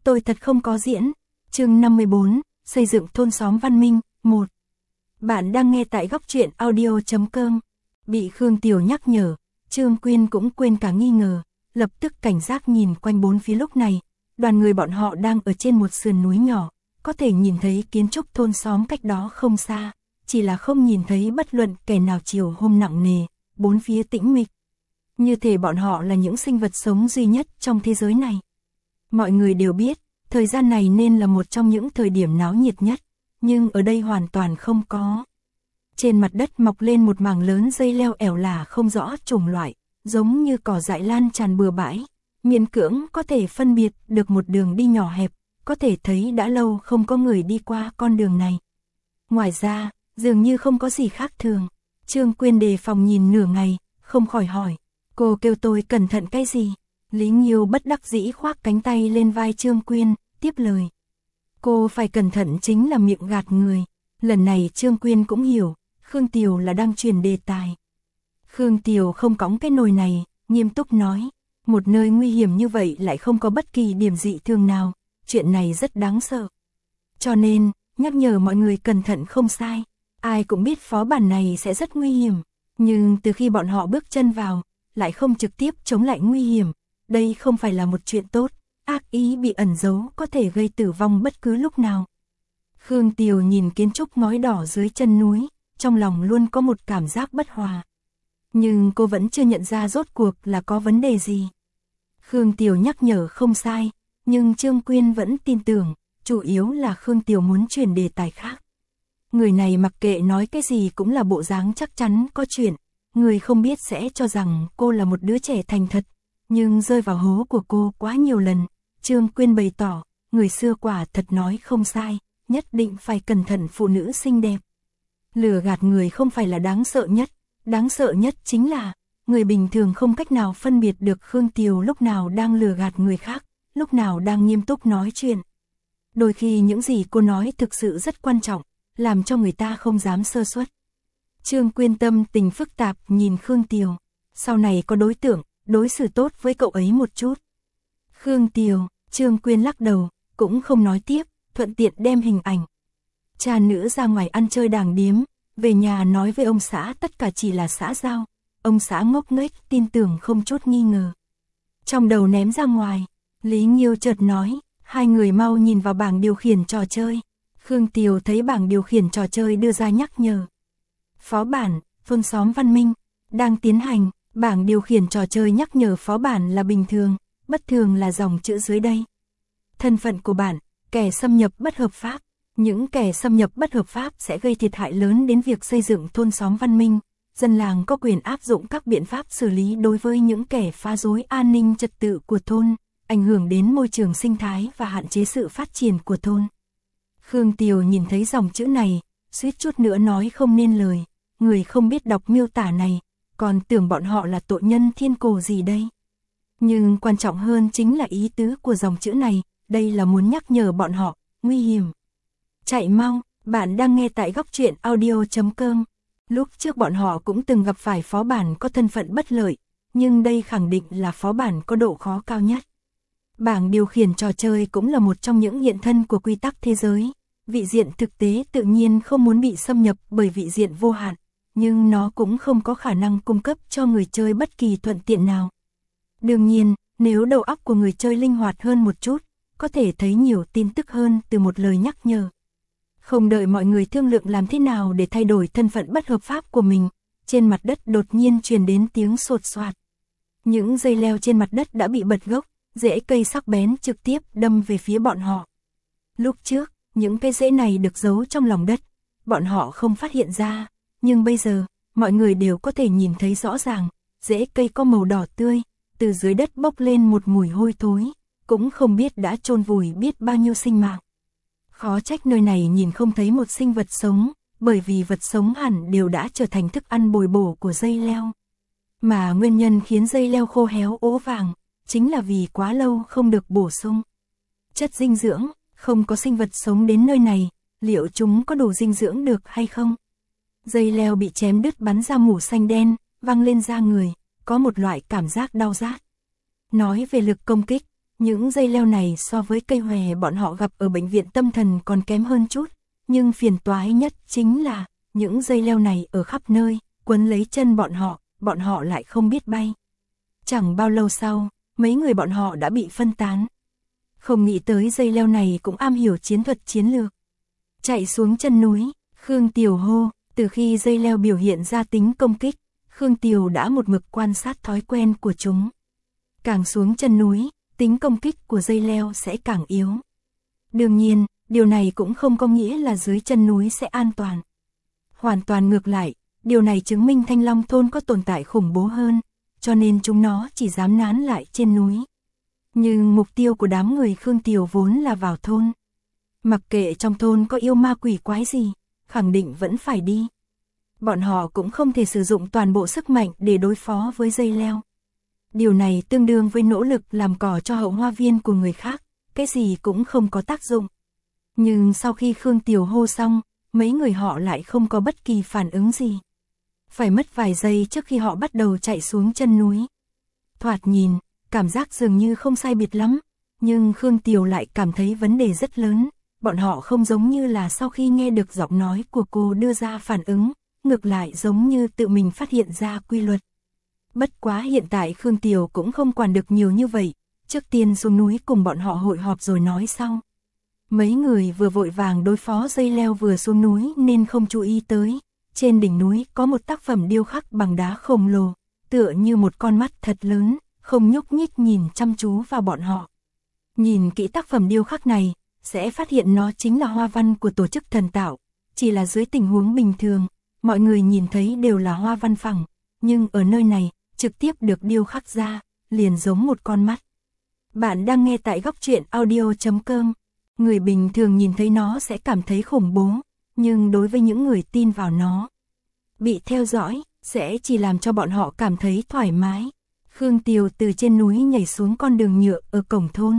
tôi thật không có diễn. Chương 54, xây dựng thôn xóm văn minh, 1. Bạn đang nghe tại góc truyện audio.com. Bị Khương Tiểu nhắc nhở, Trương Quyên cũng quên cả nghi ngờ, lập tức cảnh giác nhìn quanh bốn phía. Lúc này, đoàn người bọn họ đang ở trên một sườn núi nhỏ, có thể nhìn thấy kiến trúc thôn xóm cách đó không xa, chỉ là không nhìn thấy bất luận kẻ nào. Chiều hôm nặng nề, bốn phía tĩnh mịch. Như thể bọn họ là những sinh vật sống duy nhất trong thế giới này. Mọi người đều biết, thời gian này nên là một trong những thời điểm náo nhiệt nhất, nhưng ở đây hoàn toàn không có. Trên mặt đất mọc lên một mảng lớn dây leo ẻo lả không rõ chủng loại, giống như cỏ dại lan tràn bừa bãi, miễn cưỡng có thể phân biệt được một đường đi nhỏ hẹp, có thể thấy đã lâu không có người đi qua con đường này. Ngoài ra, dường như không có gì khác thường. Trương Quyên đề phòng nhìn nửa ngày, không khỏi hỏi, cô kêu tôi cẩn thận cái gì? Lý Nghiêu bất đắc dĩ khoác cánh tay lên vai Trương Quyên, tiếp lời. Cô phải cẩn thận chính là miệng gạt người. Lần này Trương Quyên cũng hiểu, Khương Tiểu là đang truyền đề tài. Khương Tiểu không cõng cái nồi này, nghiêm túc nói, một nơi nguy hiểm như vậy lại không có bất kỳ điểm dị thường nào, chuyện này rất đáng sợ. Cho nên, nhắc nhở mọi người cẩn thận không sai. Ai cũng biết phó bản này sẽ rất nguy hiểm, nhưng từ khi bọn họ bước chân vào, lại không trực tiếp chống lại nguy hiểm. Đây không phải là một chuyện tốt, ác ý bị ẩn giấu có thể gây tử vong bất cứ lúc nào. Khương Tiểu nhìn kiến trúc ngói đỏ dưới chân núi, trong lòng luôn có một cảm giác bất hòa. Nhưng cô vẫn chưa nhận ra rốt cuộc là có vấn đề gì. Khương Tiểu nhắc nhở không sai, nhưng Trương Quyên vẫn tin tưởng, chủ yếu là Khương Tiểu muốn chuyển đề tài khác. Người này mặc kệ nói cái gì cũng là bộ dáng chắc chắn có chuyện, người không biết sẽ cho rằng cô là một đứa trẻ thành thật, nhưng rơi vào hố của cô quá nhiều lần. Trương Quyên bày tỏ, người xưa quả thật nói không sai, nhất định phải cẩn thận phụ nữ xinh đẹp. Lừa gạt người không phải là đáng sợ nhất chính là, người bình thường không cách nào phân biệt được Khương Tiểu lúc nào đang lừa gạt người khác, lúc nào đang nghiêm túc nói chuyện. Đôi khi những gì cô nói thực sự rất quan trọng, làm cho người ta không dám sơ suất. Trương Quyên tâm tình phức tạp nhìn Khương Tiểu, sau này có đối tượng, đối xử tốt với cậu ấy một chút. Khương Tiểu, Trương Quyên lắc đầu, cũng không nói tiếp, thuận tiện đem hình ảnh cha nữ ra ngoài ăn chơi đàng điếm, về nhà nói với ông xã tất cả chỉ là xã giao. Ông xã ngốc nghếch tin tưởng không chút nghi ngờ. Trong đầu ném ra ngoài, Lý Nghiêu chợt nói, hai người mau nhìn vào bảng điều khiển trò chơi. Khương Tiểu thấy bảng điều khiển trò chơi đưa ra nhắc nhở. Phó bản, thôn xóm văn minh, đang tiến hành. Bảng điều khiển trò chơi nhắc nhở phó bản là bình thường, bất thường là dòng chữ dưới đây. Thân phận của bạn, kẻ xâm nhập bất hợp pháp. Những kẻ xâm nhập bất hợp pháp sẽ gây thiệt hại lớn đến việc xây dựng thôn xóm văn minh. Dân làng có quyền áp dụng các biện pháp xử lý đối với những kẻ phá rối an ninh trật tự của thôn, ảnh hưởng đến môi trường sinh thái và hạn chế sự phát triển của thôn. Khương Tiểu nhìn thấy dòng chữ này, suýt chút nữa nói không nên lời. Người không biết đọc miêu tả này, còn tưởng bọn họ là tội nhân thiên cổ gì đây. Nhưng quan trọng hơn chính là ý tứ của dòng chữ này, đây là muốn nhắc nhở bọn họ, nguy hiểm. Chạy mau, bạn đang nghe tại góc truyện audio.com. Lúc trước bọn họ cũng từng gặp phải phó bản có thân phận bất lợi, nhưng đây khẳng định là phó bản có độ khó cao nhất. Bảng điều khiển trò chơi cũng là một trong những hiện thân của quy tắc thế giới. Vị diện thực tế tự nhiên không muốn bị xâm nhập bởi vị diện vô hạn, nhưng nó cũng không có khả năng cung cấp cho người chơi bất kỳ thuận tiện nào. Đương nhiên, nếu đầu óc của người chơi linh hoạt hơn một chút, có thể thấy nhiều tin tức hơn từ một lời nhắc nhở. Không đợi mọi người thương lượng làm thế nào để thay đổi thân phận bất hợp pháp của mình, trên mặt đất đột nhiên truyền đến tiếng sột soạt. Những dây leo trên mặt đất đã bị bật gốc, rễ cây sắc bén trực tiếp đâm về phía bọn họ. Lúc trước, những cái rễ này được giấu trong lòng đất, bọn họ không phát hiện ra, nhưng bây giờ, mọi người đều có thể nhìn thấy rõ ràng, rễ cây có màu đỏ tươi, từ dưới đất bốc lên một mùi hôi thối, cũng không biết đã chôn vùi biết bao nhiêu sinh mạng. Khó trách nơi này nhìn không thấy một sinh vật sống, bởi vì vật sống hẳn đều đã trở thành thức ăn bồi bổ của dây leo. Mà nguyên nhân khiến dây leo khô héo ố vàng, chính là vì quá lâu không được bổ sung chất dinh dưỡng. Không có sinh vật sống đến nơi này, liệu chúng có đủ dinh dưỡng được hay không? Dây leo bị chém đứt bắn ra mủ xanh đen, văng lên da người, có một loại cảm giác đau rát. Nói về lực công kích, những dây leo này so với cây hòe bọn họ gặp ở bệnh viện tâm thần còn kém hơn chút, nhưng phiền toái nhất chính là những dây leo này ở khắp nơi, quấn lấy chân bọn họ lại không biết bay. Chẳng bao lâu sau, mấy người bọn họ đã bị phân tán. Không nghĩ tới dây leo này cũng am hiểu chiến thuật chiến lược. Chạy xuống chân núi, Khương Tiều hô, từ khi dây leo biểu hiện ra tính công kích, Khương Tiều đã một mực quan sát thói quen của chúng. Càng xuống chân núi, tính công kích của dây leo sẽ càng yếu. Đương nhiên, điều này cũng không có nghĩa là dưới chân núi sẽ an toàn. Hoàn toàn ngược lại, điều này chứng minh Thanh Long thôn có tồn tại khủng bố hơn, cho nên chúng nó chỉ dám nán lại trên núi. Nhưng mục tiêu của đám người Khương Tiều vốn là vào thôn. Mặc kệ trong thôn có yêu ma quỷ quái gì, khẳng định vẫn phải đi. Bọn họ cũng không thể sử dụng toàn bộ sức mạnh để đối phó với dây leo. Điều này tương đương với nỗ lực làm cỏ cho hậu hoa viên của người khác, cái gì cũng không có tác dụng. Nhưng sau khi Khương Tiều hô xong, mấy người họ lại không có bất kỳ phản ứng gì. Phải mất vài giây trước khi họ bắt đầu chạy xuống chân núi. Thoạt nhìn, cảm giác dường như không sai biệt lắm, nhưng Khương Tiều lại cảm thấy vấn đề rất lớn. Bọn họ không giống như là sau khi nghe được giọng nói của cô đưa ra phản ứng, ngược lại giống như tự mình phát hiện ra quy luật. Bất quá hiện tại Khương Tiều cũng không quản được nhiều như vậy, trước tiên xuống núi cùng bọn họ hội họp rồi nói sau. Mấy người vừa vội vàng đối phó dây leo vừa xuống núi nên không chú ý tới. Trên đỉnh núi có một tác phẩm điêu khắc bằng đá khổng lồ, tựa như một con mắt thật lớn, không nhúc nhích nhìn chăm chú vào bọn họ. Nhìn kỹ tác phẩm điêu khắc này, sẽ phát hiện nó chính là hoa văn của tổ chức thần tạo. Chỉ là dưới tình huống bình thường, mọi người nhìn thấy đều là hoa văn phẳng, nhưng ở nơi này, trực tiếp được điêu khắc ra, liền giống một con mắt. Bạn đang nghe tại góc truyện audio.com. Người bình thường nhìn thấy nó sẽ cảm thấy khủng bố, nhưng đối với những người tin vào nó, bị theo dõi, sẽ chỉ làm cho bọn họ cảm thấy thoải mái. Khương Tiều từ trên núi nhảy xuống con đường nhựa ở cổng thôn.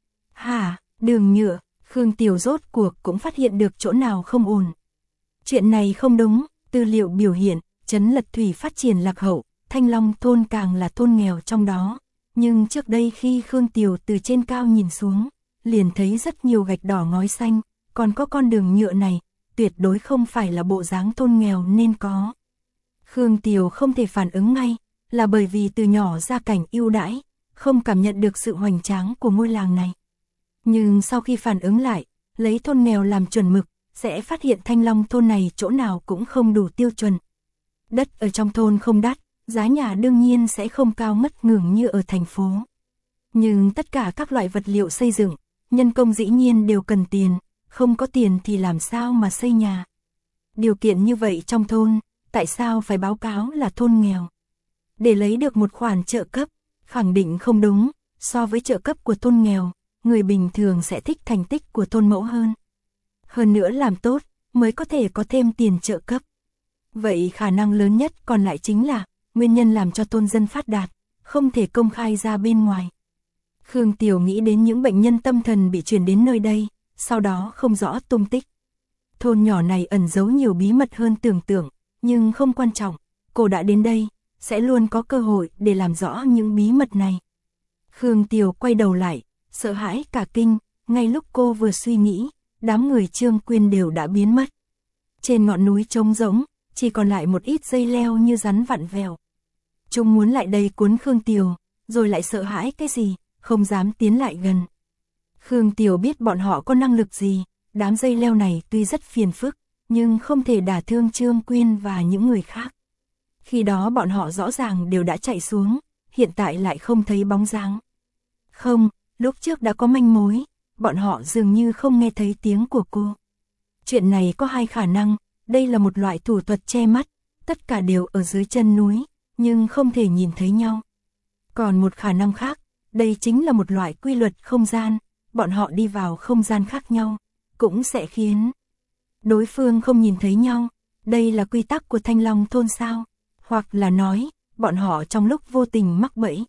Hả, đường nhựa, Khương Tiều rốt cuộc cũng phát hiện được chỗ nào không ổn. Chuyện này không đúng, tư liệu biểu hiện, Trấn Lật Thủy phát triển lạc hậu, Thanh Long thôn càng là thôn nghèo trong đó. Nhưng trước đây khi Khương Tiều từ trên cao nhìn xuống, liền thấy rất nhiều gạch đỏ ngói xanh, còn có con đường nhựa này, tuyệt đối không phải là bộ dáng thôn nghèo nên có. Khương Tiều không thể phản ứng ngay, là bởi vì từ nhỏ gia cảnh ưu đãi, không cảm nhận được sự hoành tráng của ngôi làng này. Nhưng sau khi phản ứng lại, lấy thôn nghèo làm chuẩn mực, sẽ phát hiện Thanh Long thôn này chỗ nào cũng không đủ tiêu chuẩn. Đất ở trong thôn không đắt, giá nhà đương nhiên sẽ không cao ngất ngưởng như ở thành phố. Nhưng tất cả các loại vật liệu xây dựng, nhân công dĩ nhiên đều cần tiền, không có tiền thì làm sao mà xây nhà. Điều kiện như vậy trong thôn, tại sao phải báo cáo là thôn nghèo? Để lấy được một khoản trợ cấp, khẳng định không đúng, so với trợ cấp của thôn nghèo, người bình thường sẽ thích thành tích của thôn mẫu hơn. Hơn nữa làm tốt, mới có thể có thêm tiền trợ cấp. Vậy khả năng lớn nhất còn lại chính là, nguyên nhân làm cho thôn dân phát đạt, không thể công khai ra bên ngoài. Khương Tiều nghĩ đến những bệnh nhân tâm thần bị chuyển đến nơi đây, sau đó không rõ tung tích. Thôn nhỏ này ẩn giấu nhiều bí mật hơn tưởng tượng, nhưng không quan trọng, cô đã đến đây, sẽ luôn có cơ hội để làm rõ những bí mật này. Khương Tiều quay đầu lại, sợ hãi cả kinh, ngay lúc cô vừa suy nghĩ, đám người Trương Quyên đều đã biến mất. Trên ngọn núi trống rỗng, chỉ còn lại một ít dây leo như rắn vặn vẹo. Chúng muốn lại đây cuốn Khương Tiều, rồi lại sợ hãi cái gì, không dám tiến lại gần. Khương Tiều biết bọn họ có năng lực gì, đám dây leo này tuy rất phiền phức, nhưng không thể đả thương Trương Quyên và những người khác. Khi đó bọn họ rõ ràng đều đã chạy xuống, hiện tại lại không thấy bóng dáng. Không, lúc trước đã có manh mối, bọn họ dường như không nghe thấy tiếng của cô. Chuyện này có hai khả năng, đây là một loại thủ thuật che mắt, tất cả đều ở dưới chân núi, nhưng không thể nhìn thấy nhau. Còn một khả năng khác, đây chính là một loại quy luật không gian, bọn họ đi vào không gian khác nhau, cũng sẽ khiến đối phương không nhìn thấy nhau. Đây là quy tắc của Thanh Long thôn sao? Hoặc là nói, bọn họ trong lúc vô tình mắc bẫy,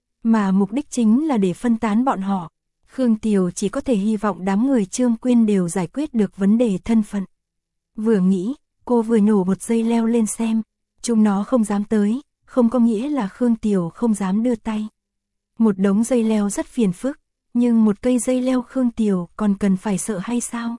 mà mục đích chính là để phân tán bọn họ. Khương Tiều chỉ có thể hy vọng đám người Trương Quyên đều giải quyết được vấn đề thân phận. Vừa nghĩ, cô vừa nhổ một dây leo lên xem, chúng nó không dám tới, không có nghĩa là Khương Tiều không dám đưa tay. Một đống dây leo rất phiền phức, nhưng một cây dây leo Khương Tiều còn cần phải sợ hay sao?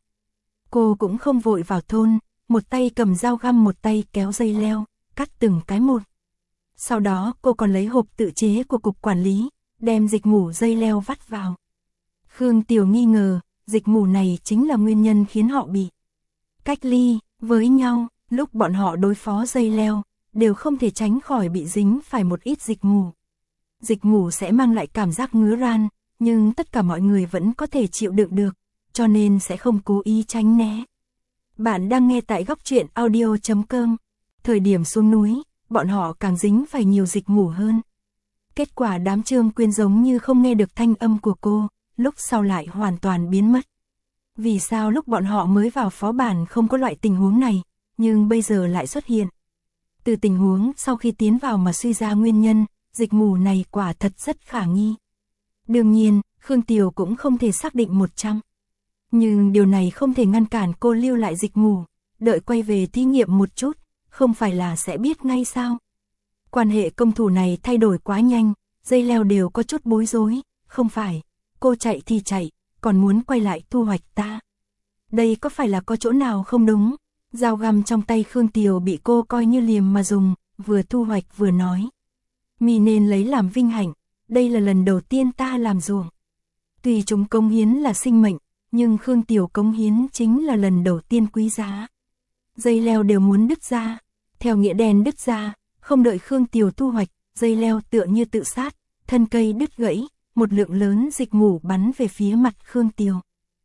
Cô cũng không vội vào thôn, một tay cầm dao găm một tay kéo dây leo, cắt từng cái một. Sau đó cô còn lấy hộp tự chế của cục quản lý, đem dịch mủ dây leo vắt vào. Khương Tiều nghi ngờ, dịch mủ này chính là nguyên nhân khiến họ bị cách ly với nhau, lúc bọn họ đối phó dây leo, đều không thể tránh khỏi bị dính phải một ít dịch mủ. Dịch mủ sẽ mang lại cảm giác ngứa ran, nhưng tất cả mọi người vẫn có thể chịu đựng được, cho nên sẽ không cố ý tránh né. Bạn đang nghe tại góc truyện audio.com. Thời điểm xuống núi, bọn họ càng dính phải nhiều dịch mủ hơn. Kết quả đám Trương Quyên giống như không nghe được thanh âm của cô, lúc sau lại hoàn toàn biến mất. Vì sao lúc bọn họ mới vào phó bản không có loại tình huống này, nhưng bây giờ lại xuất hiện? Từ tình huống sau khi tiến vào mà suy ra nguyên nhân, dịch mủ này quả thật rất khả nghi. Đương nhiên, Khương Tiều cũng không thể xác định 100. Nhưng điều này không thể ngăn cản cô lưu lại dịch mủ, đợi quay về thí nghiệm một chút, không phải là sẽ biết ngay sao? Quan hệ công thủ này thay đổi quá nhanh, dây leo đều có chút bối rối, không phải, cô chạy thì chạy, còn muốn quay lại thu hoạch ta. Đây có phải là có chỗ nào không đúng? Dao găm trong tay Khương Tiều bị cô coi như liềm mà dùng, vừa thu hoạch vừa nói. Mi nên lấy làm vinh hạnh, đây là lần đầu tiên ta làm ruộng. Tuy chúng cống hiến là sinh mệnh, nhưng Khương Tiều cống hiến chính là lần đầu tiên quý giá. Dây leo đều muốn đứt ra, theo nghĩa đen đứt ra, không đợi Khương Tiều thu hoạch, dây leo tựa như tự sát, thân cây đứt gãy, một lượng lớn dịch mủ bắn về phía mặt Khương Tiều.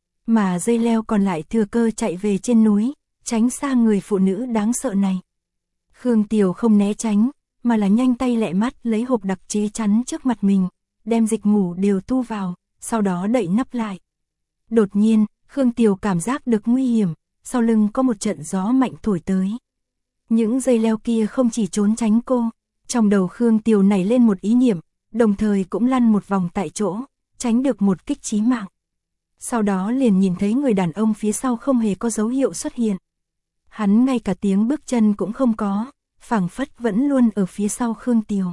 Mà dây leo còn lại thừa cơ chạy về trên núi, tránh xa người phụ nữ đáng sợ này. Khương Tiều không né tránh, mà là nhanh tay lẹ mắt lấy hộp đặc chế chắn trước mặt mình, đem dịch mủ đều thu vào, sau đó đậy nắp lại. Đột nhiên, Khương Tiều cảm giác được nguy hiểm, sau lưng có một trận gió mạnh thổi tới. Những dây leo kia không chỉ trốn tránh cô, trong đầu Khương Tiều nảy lên một ý niệm, đồng thời cũng lăn một vòng tại chỗ, tránh được một kích chí mạng. Sau đó liền nhìn thấy người đàn ông phía sau không hề có dấu hiệu xuất hiện. Hắn ngay cả tiếng bước chân cũng không có, phảng phất vẫn luôn ở phía sau Khương Tiều.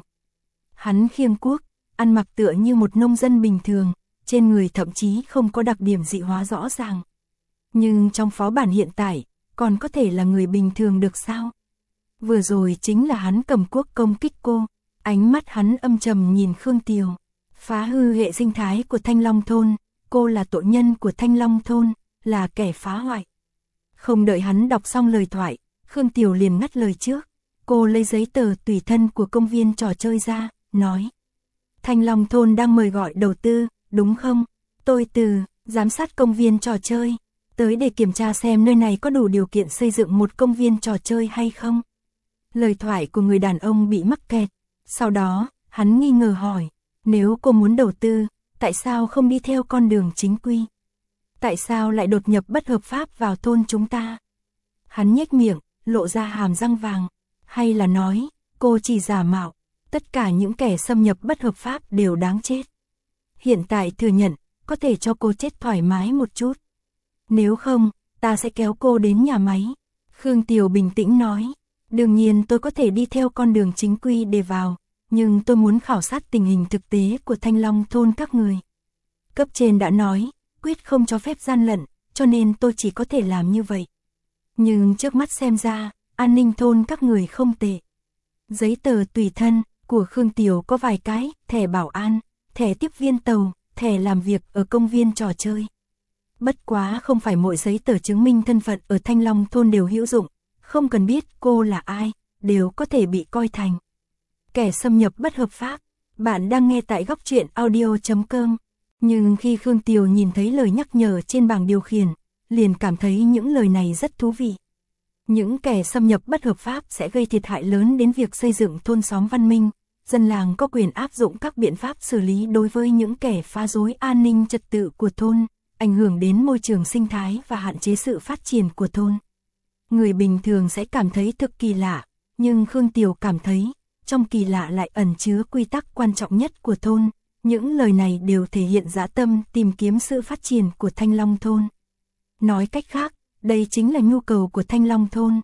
Hắn khiêng cuốc, ăn mặc tựa như một nông dân bình thường, trên người thậm chí không có đặc điểm dị hóa rõ ràng. Nhưng trong phó bản hiện tại, còn có thể là người bình thường được sao? Vừa rồi chính là hắn cầm cuốc công kích cô, ánh mắt hắn âm trầm nhìn Khương Tiều. Phá hư hệ sinh thái của Thanh Long Thôn, cô là tội nhân của Thanh Long Thôn, là kẻ phá hoại. Không đợi hắn đọc xong lời thoại, Khương Tiều liền ngắt lời trước. Cô lấy giấy tờ tùy thân của công viên trò chơi ra, nói. Thanh Long Thôn đang mời gọi đầu tư, đúng không? Tôi từ giám sát công viên trò chơi, tới để kiểm tra xem nơi này có đủ điều kiện xây dựng một công viên trò chơi hay không. Lời thoại của người đàn ông bị mắc kẹt. Sau đó, hắn nghi ngờ hỏi, nếu cô muốn đầu tư, tại sao không đi theo con đường chính quy? Tại sao lại đột nhập bất hợp pháp vào thôn chúng ta? Hắn nhếch miệng, lộ ra hàm răng vàng. Hay là nói, cô chỉ giả mạo, tất cả những kẻ xâm nhập bất hợp pháp đều đáng chết. Hiện tại thừa nhận, có thể cho cô chết thoải mái một chút. Nếu không, ta sẽ kéo cô đến nhà máy. Khương Tiều bình tĩnh nói, đương nhiên tôi có thể đi theo con đường chính quy để vào, nhưng tôi muốn khảo sát tình hình thực tế của Thanh Long Thôn các người. Cấp trên đã nói, quyết không cho phép gian lận, cho nên tôi chỉ có thể làm như vậy. Nhưng trước mắt xem ra, an ninh thôn các người không tệ. Giấy tờ tùy thân của Khương Tiều có vài cái, thẻ bảo an, thẻ tiếp viên tàu, thẻ làm việc ở công viên trò chơi. Bất quá không phải mỗi giấy tờ chứng minh thân phận ở Thanh Long Thôn đều hữu dụng, không cần biết cô là ai, đều có thể bị coi thành kẻ xâm nhập bất hợp pháp. Bạn đang nghe tại góc truyện audio.com. Nhưng khi Khương Tiều nhìn thấy lời nhắc nhở trên bảng điều khiển, liền cảm thấy những lời này rất thú vị. Những kẻ xâm nhập bất hợp pháp sẽ gây thiệt hại lớn đến việc xây dựng thôn xóm văn minh, dân làng có quyền áp dụng các biện pháp xử lý đối với những kẻ phá rối an ninh trật tự của thôn, ảnh hưởng đến môi trường sinh thái và hạn chế sự phát triển của thôn. Người bình thường sẽ cảm thấy thực kỳ lạ, nhưng Khương Tiều cảm thấy, trong kỳ lạ lại ẩn chứa quy tắc quan trọng nhất của thôn. Những lời này đều thể hiện dã tâm tìm kiếm sự phát triển của Thanh Long Thôn. Nói cách khác, đây chính là nhu cầu của Thanh Long Thôn.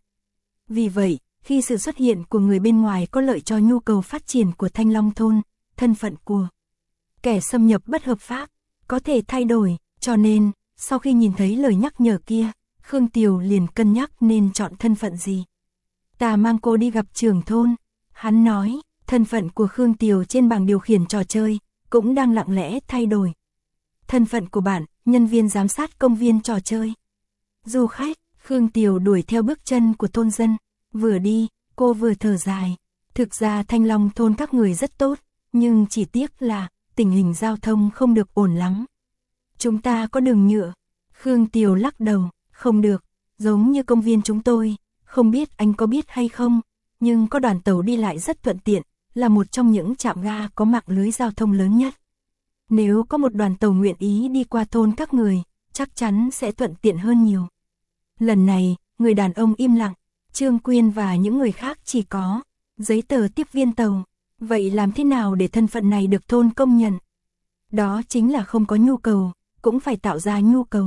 Vì vậy, khi sự xuất hiện của người bên ngoài có lợi cho nhu cầu phát triển của Thanh Long Thôn, thân phận của kẻ xâm nhập bất hợp pháp có thể thay đổi, cho nên, sau khi nhìn thấy lời nhắc nhở kia, Khương Tiều liền cân nhắc nên chọn thân phận gì. Ta mang cô đi gặp trưởng thôn. Hắn nói, thân phận của Khương Tiều trên bảng điều khiển trò chơi, cũng đang lặng lẽ thay đổi. Thân phận của bạn, nhân viên giám sát công viên trò chơi. Du khách, Khương Tiều đuổi theo bước chân của thôn dân. Vừa đi, cô vừa thở dài. Thực ra Thanh Long thôn các người rất tốt, nhưng chỉ tiếc là tình hình giao thông không được ổn lắm. Chúng ta có đường nhựa. Khương Tiều lắc đầu, không được, giống như công viên chúng tôi, không biết anh có biết hay không, nhưng có đoàn tàu đi lại rất thuận tiện, là một trong những trạm ga có mạng lưới giao thông lớn nhất. Nếu có một đoàn tàu nguyện ý đi qua thôn các người, chắc chắn sẽ thuận tiện hơn nhiều. Lần này, người đàn ông im lặng, Trương Quyên và những người khác chỉ có giấy tờ tiếp viên tàu. Vậy làm thế nào để thân phận này được thôn công nhận? Đó chính là không có nhu cầu, cũng phải tạo ra nhu cầu.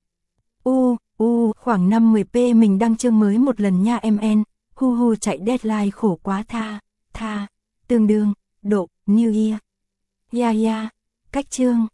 Khoảng 5-10p mình đăng chương mới một lần nha MN, chạy deadline khổ quá tha, tương đương, độ, new year. Cách chương.